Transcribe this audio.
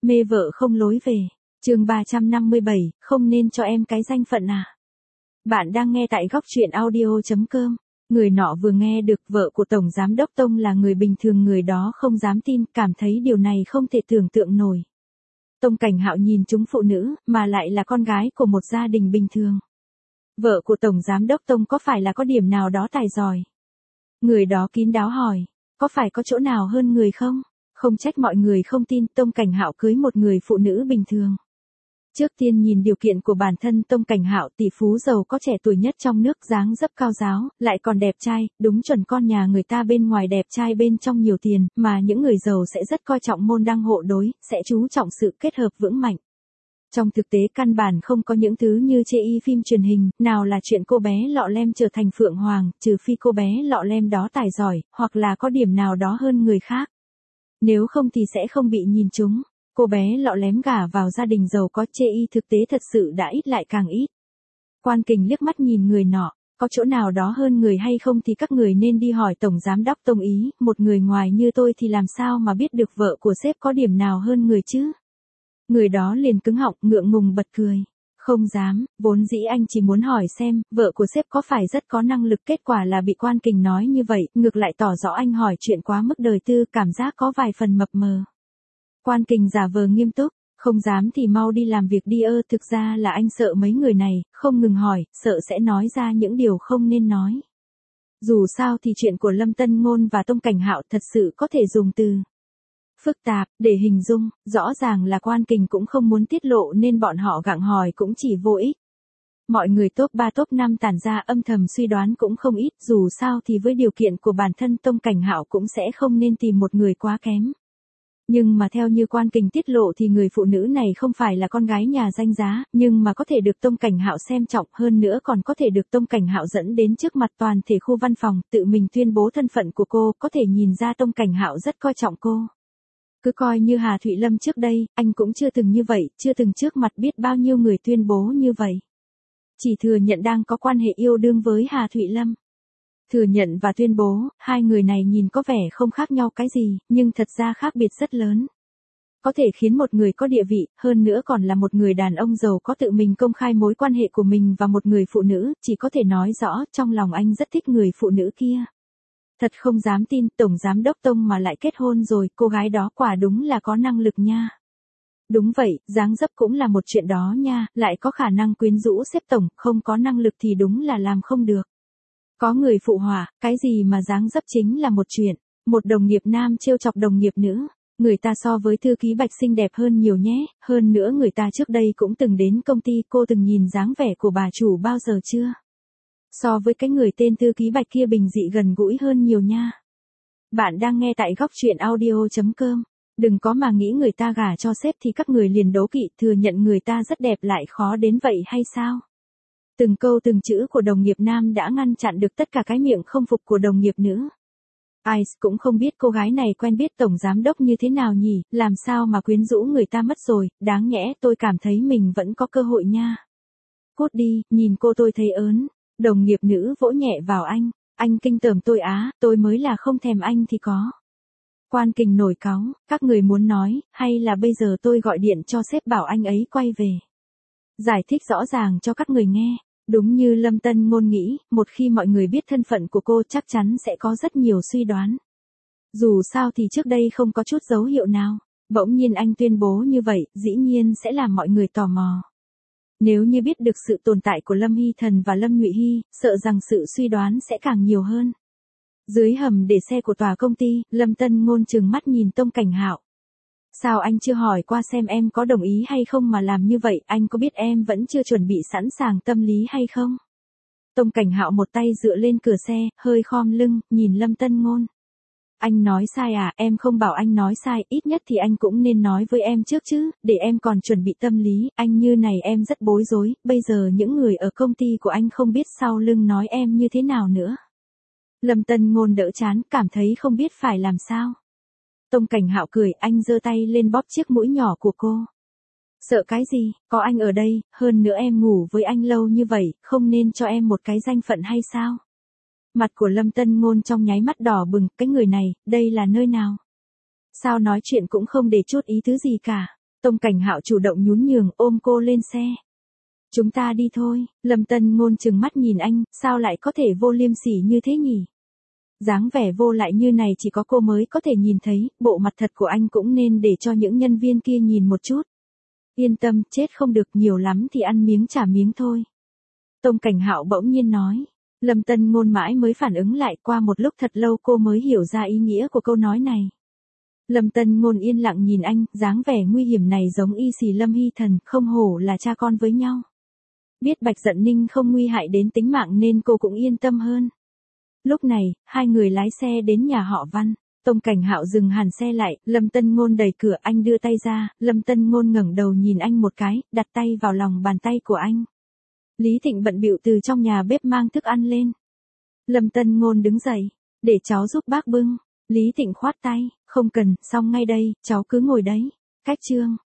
Mê vợ không lối về. Chương 357, không nên cho em cái danh phận à? Bạn đang nghe tại góc truyện audio.com. Người nọ vừa nghe được vợ của Tổng Giám đốc Tông là người bình thường, người đó không dám tin, cảm thấy điều này không thể tưởng tượng nổi. Tông Cảnh Hạo nhìn chúng phụ nữ, mà lại là con gái của một gia đình bình thường. Vợ của Tổng Giám đốc Tông có phải là có điểm nào đó tài giỏi? Người đó kín đáo hỏi, có phải có chỗ nào hơn người không? Không trách mọi người không tin, Tông Cảnh Hạo cưới một người phụ nữ bình thường. Trước tiên nhìn điều kiện của bản thân Tông Cảnh Hạo, tỷ phú giàu có trẻ tuổi nhất trong nước, dáng dấp cao ráo, lại còn đẹp trai, đúng chuẩn con nhà người ta bên ngoài đẹp trai bên trong nhiều tiền, mà những người giàu sẽ rất coi trọng môn đăng hộ đối, sẽ chú trọng sự kết hợp vững mạnh. Trong thực tế căn bản không có những thứ như chê y phim truyền hình, nào là chuyện cô bé lọ lem trở thành Phượng Hoàng, trừ phi cô bé lọ lem đó tài giỏi, hoặc là có điểm nào đó hơn người khác. Nếu không thì sẽ không bị nhìn trúng. Cô bé lọ lém gả vào gia đình giàu có, chê y thực tế thật sự đã ít lại càng ít. Quan Kình liếc mắt nhìn người nọ, có chỗ nào đó hơn người hay không thì các người nên đi hỏi Tổng Giám đốc Tông ý, một người ngoài như tôi thì làm sao mà biết được vợ của sếp có điểm nào hơn người chứ? Người đó liền cứng họng, ngượng ngùng bật cười. Không dám, vốn dĩ anh chỉ muốn hỏi xem, vợ của sếp có phải rất có năng lực, kết quả là bị Quan Kình nói như vậy, ngược lại tỏ rõ anh hỏi chuyện quá mức đời tư, cảm giác có vài phần mập mờ. Quan Kình giả vờ nghiêm túc, không dám thì mau đi làm việc đi ơ, thực ra là anh sợ mấy người này, không ngừng hỏi, sợ sẽ nói ra những điều không nên nói. Dù sao thì chuyện của Lâm Tân Ngôn và Tông Cảnh Hạo thật sự có thể dùng từ phức tạp để hình dung, rõ ràng là Quan Kình cũng không muốn tiết lộ nên bọn họ gặng hỏi cũng chỉ vô ích. Mọi người top 3 top 5 tản ra âm thầm suy đoán cũng không ít, dù sao thì với điều kiện của bản thân Tông Cảnh Hạo cũng sẽ không nên tìm một người quá kém. Nhưng mà theo như Quan Kình tiết lộ thì người phụ nữ này không phải là con gái nhà danh giá, nhưng mà có thể được Tông Cảnh Hạo xem trọng, hơn nữa còn có thể được Tông Cảnh Hạo dẫn đến trước mặt toàn thể khu văn phòng, tự mình tuyên bố thân phận của cô, có thể nhìn ra Tông Cảnh Hạo rất coi trọng cô. Cứ coi như Hà Thụy Lâm trước đây, anh cũng chưa từng như vậy, chưa từng trước mặt biết bao nhiêu người tuyên bố như vậy. Chỉ thừa nhận đang có quan hệ yêu đương với Hà Thụy Lâm. Thừa nhận và tuyên bố, hai người này nhìn có vẻ không khác nhau cái gì, nhưng thật ra khác biệt rất lớn. Có thể khiến một người có địa vị, hơn nữa còn là một người đàn ông giàu có tự mình công khai mối quan hệ của mình và một người phụ nữ, chỉ có thể nói rõ trong lòng anh rất thích người phụ nữ kia. Thật không dám tin, Tổng Giám đốc Tông mà lại kết hôn rồi, cô gái đó quả đúng là có năng lực nha. Đúng vậy, dáng dấp cũng là một chuyện đó nha, lại có khả năng quyến rũ sếp Tổng, không có năng lực thì đúng là làm không được. Có người phụ họa, cái gì mà dáng dấp chính là một chuyện. Một đồng nghiệp nam trêu chọc đồng nghiệp nữ, người ta so với thư ký Bạch xinh đẹp hơn nhiều nhé, hơn nữa người ta trước đây cũng từng đến công ty, cô từng nhìn dáng vẻ của bà chủ bao giờ chưa? So với cái người tên thư ký Bạch kia bình dị gần gũi hơn nhiều nha. Bạn đang nghe tại góc truyện audio.com. Đừng có mà nghĩ người ta gả cho sếp thì các người liền đố kỵ, thừa nhận người ta rất đẹp lại khó đến vậy hay sao? Từng câu từng chữ của đồng nghiệp nam đã ngăn chặn được tất cả cái miệng không phục của đồng nghiệp nữ. Ai cũng không biết cô gái này quen biết Tổng Giám đốc như thế nào nhỉ, làm sao mà quyến rũ người ta mất rồi, đáng nhẽ tôi cảm thấy mình vẫn có cơ hội nha. Cút đi, nhìn cô tôi thấy ớn. Đồng nghiệp nữ vỗ nhẹ vào anh kinh tởm tôi á, tôi mới là không thèm anh thì có. Quan Kình nổi cáu, các người muốn nói, hay là bây giờ tôi gọi điện cho sếp bảo anh ấy quay về. Giải thích rõ ràng cho các người nghe. Đúng như Lâm Tân Ngôn nghĩ, một khi mọi người biết thân phận của cô chắc chắn sẽ có rất nhiều suy đoán. Dù sao thì trước đây không có chút dấu hiệu nào, bỗng nhiên anh tuyên bố như vậy, dĩ nhiên sẽ làm mọi người tò mò. Nếu như biết được sự tồn tại của Lâm Hy Thần và Lâm Nhụy Hy, sợ rằng sự suy đoán sẽ càng nhiều hơn. Dưới hầm để xe của tòa công ty, Lâm Tân Ngôn trừng mắt nhìn Tông Cảnh Hạo. Sao anh chưa hỏi qua xem em có đồng ý hay không mà làm như vậy, anh có biết em vẫn chưa chuẩn bị sẵn sàng tâm lý hay không? Tông Cảnh Hạo một tay dựa lên cửa xe, hơi khom lưng, nhìn Lâm Tân Ngôn. Anh nói sai à, em không bảo anh nói sai, ít nhất thì anh cũng nên nói với em trước chứ, để em còn chuẩn bị tâm lý, anh như này em rất bối rối, bây giờ những người ở công ty của anh không biết sau lưng nói em như thế nào nữa. Lâm Tân Ngôn đỡ chán, cảm thấy không biết phải làm sao. Tông Cảnh Hạo cười, anh giơ tay lên bóp chiếc mũi nhỏ của cô. Sợ cái gì, có anh ở đây, hơn nữa em ngủ với anh lâu như vậy, không nên cho em một cái danh phận hay sao? Mặt của Lâm Tân Ngôn trong nháy mắt đỏ bừng, cái người này, đây là nơi nào? Sao nói chuyện cũng không để chút ý tứ gì cả. Tông Cảnh Hạo chủ động nhún nhường ôm cô lên xe. Chúng ta đi thôi, Lâm Tân Ngôn trừng mắt nhìn anh, sao lại có thể vô liêm sỉ như thế nhỉ? Dáng vẻ vô lại như này chỉ có cô mới có thể nhìn thấy, bộ mặt thật của anh cũng nên để cho những nhân viên kia nhìn một chút. Yên tâm, chết không được, nhiều lắm thì ăn miếng trả miếng thôi. Tông Cảnh Hạo bỗng nhiên nói. Lâm Tân Ngôn mãi mới phản ứng lại, qua một lúc thật lâu cô mới hiểu ra ý nghĩa của câu nói này. Lâm Tân Ngôn yên lặng nhìn anh, dáng vẻ nguy hiểm này giống y xì Lâm Hy Thần, không hổ là cha con với nhau. Biết Bạch Dận Ninh không nguy hại đến tính mạng nên cô cũng yên tâm hơn. Lúc này, hai người lái xe đến nhà họ Văn. Tông Cảnh Hạo dừng hẳn xe lại, Lâm Tân Ngôn đẩy cửa, anh đưa tay ra, Lâm Tân Ngôn ngẩng đầu nhìn anh một cái, đặt tay vào lòng bàn tay của anh. Lý Thịnh bận bịu từ trong nhà bếp mang thức ăn lên. Lâm Tân Ngôn đứng dậy, để cháu giúp bác bưng. Lý Thịnh khoát tay, không cần, xong ngay đây, cháu cứ ngồi đấy. Cách chương